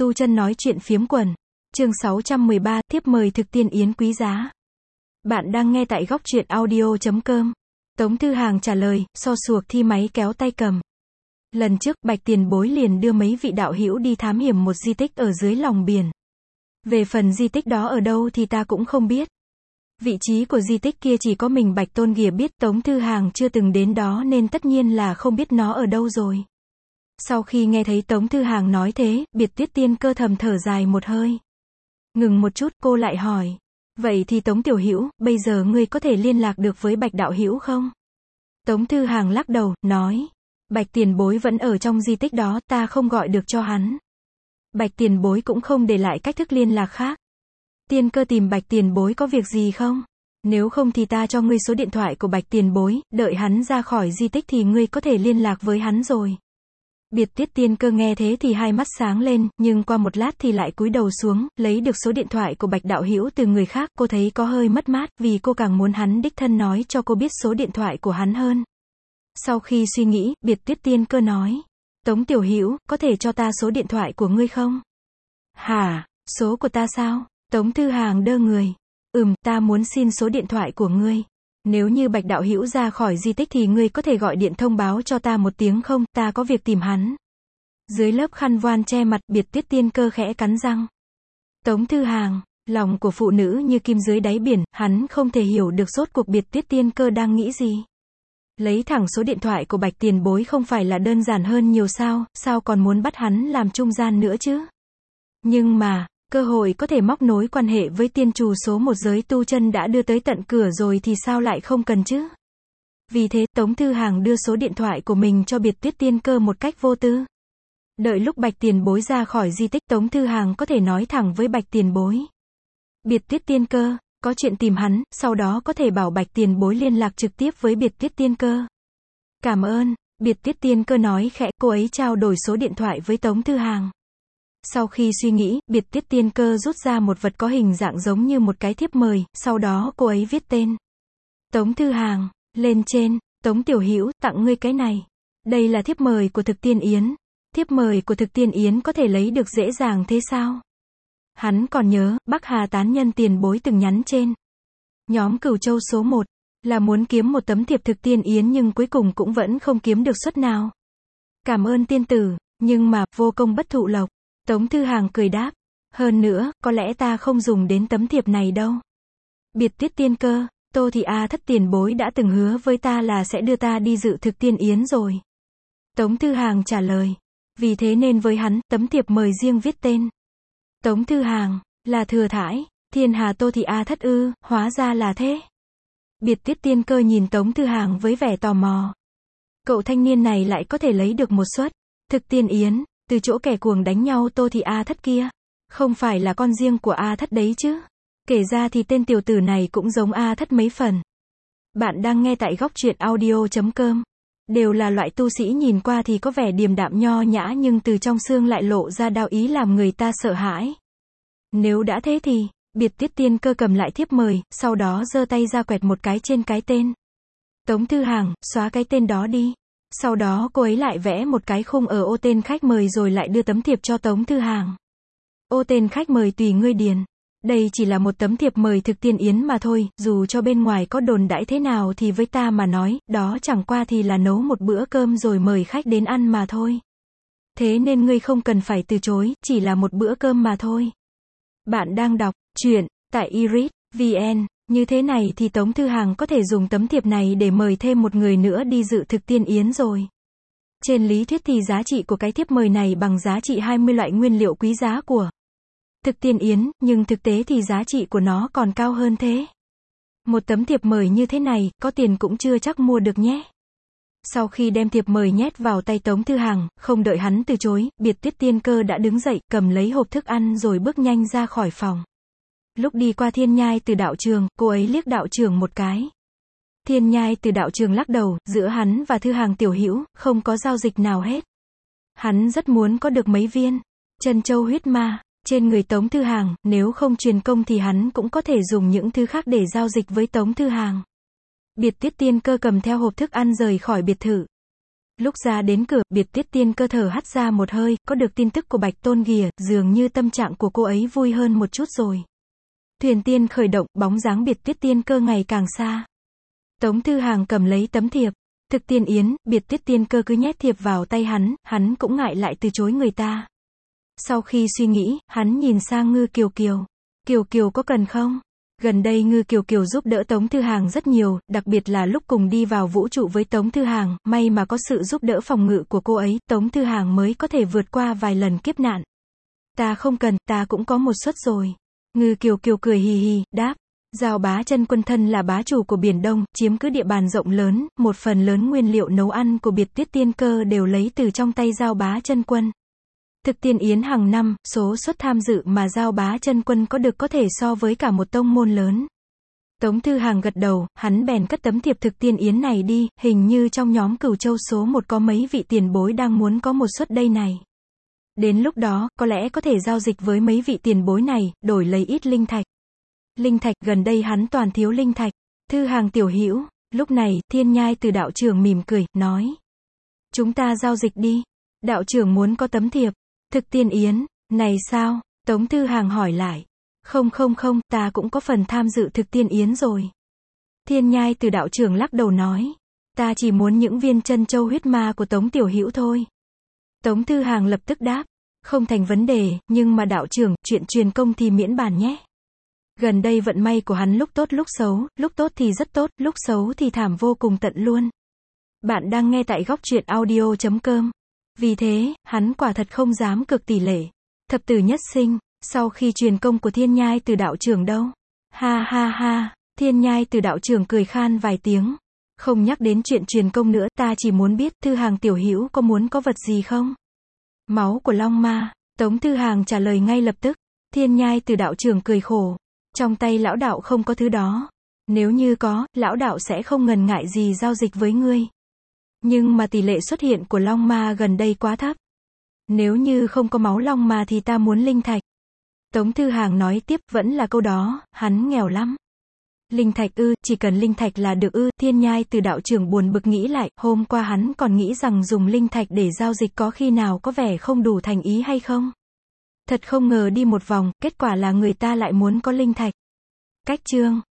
Tu Chân nói chuyện phiếm quần. Chương 613, thiếp mời thực tiên yến quý giá. Bạn đang nghe tại góc truyện audio.com. Tống Thư Hàng trả lời, so suộc thi máy kéo tay cầm. Lần trước, Bạch Tiền Bối liền đưa mấy vị đạo hữu đi thám hiểm một di tích ở dưới lòng biển. Về phần di tích đó ở đâu thì ta cũng không biết. Vị trí của di tích kia chỉ có mình Bạch Tôn Ghìa biết, Tống Thư Hàng chưa từng đến đó nên tất nhiên là không biết nó ở đâu rồi. Sau khi nghe thấy Tống Thư Hàng nói thế, Biệt Tuyết Tiên Cơ thầm thở dài một hơi. Ngừng một chút, cô lại hỏi. Vậy thì Tống Tiểu Hữu, bây giờ ngươi có thể liên lạc được với Bạch Đạo Hữu không? Tống Thư Hàng lắc đầu, nói. Bạch Tiền Bối vẫn ở trong di tích đó, ta không gọi được cho hắn. Bạch Tiền Bối cũng không để lại cách thức liên lạc khác. Tiên Cơ tìm Bạch Tiền Bối có việc gì không? Nếu không thì ta cho ngươi số điện thoại của Bạch Tiền Bối, đợi hắn ra khỏi di tích thì ngươi có thể liên lạc với hắn rồi. Biệt Tuyết Tiên Cơ nghe thế thì hai mắt sáng lên, nhưng qua một lát thì lại cúi đầu xuống, lấy được số điện thoại của Bạch Đạo Hữu từ người khác, cô thấy có hơi mất mát, vì cô càng muốn hắn đích thân nói cho cô biết số điện thoại của hắn hơn. Sau khi suy nghĩ, Biệt Tuyết Tiên Cơ nói. Tống Tiểu Hữu, có thể cho ta số điện thoại của ngươi không? Hả, số của ta sao? Tống Thư Hàng đơ người. Ta muốn xin số điện thoại của ngươi. Nếu như Bạch Đạo Hữu ra khỏi di tích thì ngươi có thể gọi điện thông báo cho ta một tiếng không, ta có việc tìm hắn. Dưới lớp khăn voan che mặt, Biệt Tuyết Tiên Cơ khẽ cắn răng. Tống Thư Hàng, lòng của phụ nữ như kim dưới đáy biển, hắn không thể hiểu được rốt cuộc Biệt Tuyết Tiên Cơ đang nghĩ gì. Lấy thẳng số điện thoại của Bạch Tiền Bối không phải là đơn giản hơn nhiều sao còn muốn bắt hắn làm trung gian nữa chứ? Nhưng mà, cơ hội có thể móc nối quan hệ với tiên trù số một giới tu chân đã đưa tới tận cửa rồi thì sao lại không cần chứ? Vì thế, Tống Thư Hàng đưa số điện thoại của mình cho Biệt Tuyết Tiên Cơ một cách vô tư. Đợi lúc Bạch Tiền Bối ra khỏi di tích, Tống Thư Hàng có thể nói thẳng với Bạch Tiền Bối. Biệt Tuyết Tiên Cơ, có chuyện tìm hắn, sau đó có thể bảo Bạch Tiền Bối liên lạc trực tiếp với Biệt Tuyết Tiên Cơ. Cảm ơn, Biệt Tuyết Tiên Cơ nói khẽ, cô ấy trao đổi số điện thoại với Tống Thư Hàng. Sau khi suy nghĩ, Biệt Tuyết Tiên Cơ rút ra một vật có hình dạng giống như một cái thiếp mời, sau đó cô ấy viết tên. Tống Thư Hàng, lên trên, Tống Tiểu Hữu, tặng ngươi cái này. Đây là thiếp mời của Thực Tiên Yến. Thiếp mời của Thực Tiên Yến có thể lấy được dễ dàng thế sao? Hắn còn nhớ, Bắc Hà Tán Nhân Tiền Bối từng nhắn trên. Nhóm Cửu Châu số 1, là muốn kiếm một tấm thiệp Thực Tiên Yến nhưng cuối cùng cũng vẫn không kiếm được suất nào. Cảm ơn tiên tử, nhưng mà, vô công bất thụ lộc. Tống Thư Hàng cười đáp. Hơn nữa, có lẽ ta không dùng đến tấm thiệp này đâu. Biệt Tuyết Tiên Cơ, Tô Thị A Thất Tiền Bối đã từng hứa với ta là sẽ đưa ta đi dự Thực Tiên Yến rồi. Tống Thư Hàng trả lời. Vì thế nên với hắn, tấm thiệp mời riêng viết tên. Tống Thư Hàng, là thừa thãi, Thiên Hà Tô Thị A Thất ư, hóa ra là thế. Biệt Tuyết Tiên Cơ nhìn Tống Thư Hàng với vẻ tò mò. Cậu thanh niên này lại có thể lấy được một suất Thực Tiên Yến, từ chỗ kẻ cuồng đánh nhau Tô Thị A Thất kia. Không phải là con riêng của A Thất đấy chứ. Kể ra thì tên tiểu tử này cũng giống A Thất mấy phần. Bạn đang nghe tại góc truyện audio.com. Đều là loại tu sĩ nhìn qua thì có vẻ điềm đạm nho nhã nhưng từ trong xương lại lộ ra đao ý làm người ta sợ hãi. Nếu đã thế thì, Biệt Tuyết Tiên Cơ cầm lại thiếp mời, sau đó giơ tay ra quẹt một cái trên cái tên. Tống Thư Hàng, xóa cái tên đó đi. Sau đó cô ấy lại vẽ một cái khung ở ô tên khách mời rồi lại đưa tấm thiệp cho Tống Thư Hàng. Ô tên khách mời tùy ngươi điền. Đây chỉ là một tấm thiệp mời Thực Tiên Yến mà thôi, dù cho bên ngoài có đồn đãi thế nào thì với ta mà nói, đó chẳng qua thì là nấu một bữa cơm rồi mời khách đến ăn mà thôi. Thế nên ngươi không cần phải từ chối, chỉ là một bữa cơm mà thôi. Bạn đang đọc truyện tại iris.vn, như thế này thì Tống Thư Hàng có thể dùng tấm thiệp này để mời thêm một người nữa đi dự Thực Tiên Yến rồi. Trên lý thuyết thì giá trị của cái thiếp mời này bằng giá trị 20 loại nguyên liệu quý giá của Thực Tiên Yến, nhưng thực tế thì giá trị của nó còn cao hơn thế. Một tấm thiệp mời như thế này, có tiền cũng chưa chắc mua được nhé. Sau khi đem thiệp mời nhét vào tay Tống Thư Hàng, không đợi hắn từ chối, Biệt Tuyết Tiên Cơ đã đứng dậy, cầm lấy hộp thức ăn rồi bước nhanh ra khỏi phòng. Lúc đi qua Thiên Nhai Từ đạo trường, cô ấy liếc đạo trưởng một cái. Thiên Nhai Từ đạo trường lắc đầu, giữa hắn và Thư Hàng tiểu hữu, không có giao dịch nào hết. Hắn rất muốn có được mấy viên chân châu huyết ma trên người Tống Thư Hàng, nếu không truyền công thì hắn cũng có thể dùng những thứ khác để giao dịch với Tống Thư Hàng. Biệt Tuyết Tiên Cơ cầm theo hộp thức ăn rời khỏi biệt thự. Lúc ra đến cửa, Biệt Tuyết Tiên Cơ thở hắt ra một hơi, có được tin tức của Bạch Tôn Ghìa, dường như tâm trạng của cô ấy vui hơn một chút rồi. Thuyền tiên khởi động, bóng dáng Biệt Tuyết Tiên Cơ ngày càng xa. Tống Thư Hàng cầm lấy tấm thiệp. Thực Tiên Yến, Biệt Tuyết Tiên Cơ cứ nhét thiệp vào tay hắn cũng ngại lại từ chối người ta. Sau khi suy nghĩ, hắn nhìn sang Ngư Kiều Kiều. Kiều Kiều có cần không? Gần đây Ngư Kiều Kiều giúp đỡ Tống Thư Hàng rất nhiều, đặc biệt là lúc cùng đi vào vũ trụ với Tống Thư Hàng, may mà có sự giúp đỡ phòng ngự của cô ấy, Tống Thư Hàng mới có thể vượt qua vài lần kiếp nạn. Ta không cần, ta cũng có một suất rồi. Ngư Kiều Kiều cười hì hì, đáp. Giao Bá Chân Quân thân là bá chủ của Biển Đông, chiếm cứ địa bàn rộng lớn, một phần lớn nguyên liệu nấu ăn của Biệt Tuyết Tiên Cơ đều lấy từ trong tay Giao Bá Chân Quân. Thực Tiên Yến hàng năm, số suất tham dự mà Giao Bá Chân Quân có được có thể so với cả một tông môn lớn. Tống Thư Hàng gật đầu, hắn bèn cất tấm thiệp Thực Tiên Yến này đi, hình như trong nhóm Cửu Châu số 1 có mấy vị tiền bối đang muốn có một suất đây này. Đến lúc đó, có lẽ có thể giao dịch với mấy vị tiền bối này, đổi lấy ít linh thạch. Linh thạch, gần đây hắn toàn thiếu linh thạch. Thư Hàng tiểu hữu, lúc này, Thiên Nhai Từ đạo trưởng mỉm cười, nói. Chúng ta giao dịch đi. Đạo trưởng muốn có tấm thiệp. Thực Tiên Yến, này sao? Tống Thư Hàng hỏi lại. Không, ta cũng có phần tham dự Thực Tiên Yến rồi. Thiên Nhai Từ đạo trưởng lắc đầu nói. Ta chỉ muốn những viên chân châu huyết ma của Tống tiểu hữu thôi. Tống Thư Hàng lập tức đáp. Không thành vấn đề, nhưng mà đạo trưởng, chuyện truyền công thì miễn bàn nhé. Gần đây vận may của hắn lúc tốt lúc tốt thì rất tốt, lúc xấu thì thảm vô cùng tận luôn. Bạn đang nghe tại goctruyện.audio.com. Vì thế, hắn quả thật không dám cược tỷ lệ. Thập tử nhất sinh, sau khi truyền công của Thiên Nhai Từ đạo trưởng đâu. Ha ha ha, Thiên Nhai Từ đạo trưởng cười khan vài tiếng. Không nhắc đến chuyện truyền công nữa, ta chỉ muốn biết Thư Hàng tiểu hữu có muốn có vật gì không? Máu của Long Ma. Tống Thư Hàng trả lời ngay lập tức. Thiên Nhai Từ đạo trưởng cười khổ. Trong tay lão đạo không có thứ đó. Nếu như có, lão đạo sẽ không ngần ngại gì giao dịch với ngươi. Nhưng mà tỷ lệ xuất hiện của Long Ma gần đây quá thấp. Nếu như không có máu Long Ma thì ta muốn linh thạch. Tống Thư Hàng nói tiếp, vẫn là câu đó, hắn nghèo lắm. Linh thạch ư, chỉ cần linh thạch là được ư? Thiên Nhai Từ đạo trưởng buồn bực nghĩ lại, hôm qua hắn còn nghĩ rằng dùng linh thạch để giao dịch có khi nào có vẻ không đủ thành ý hay không? Thật không ngờ đi một vòng, kết quả là người ta lại muốn có linh thạch. Cách chương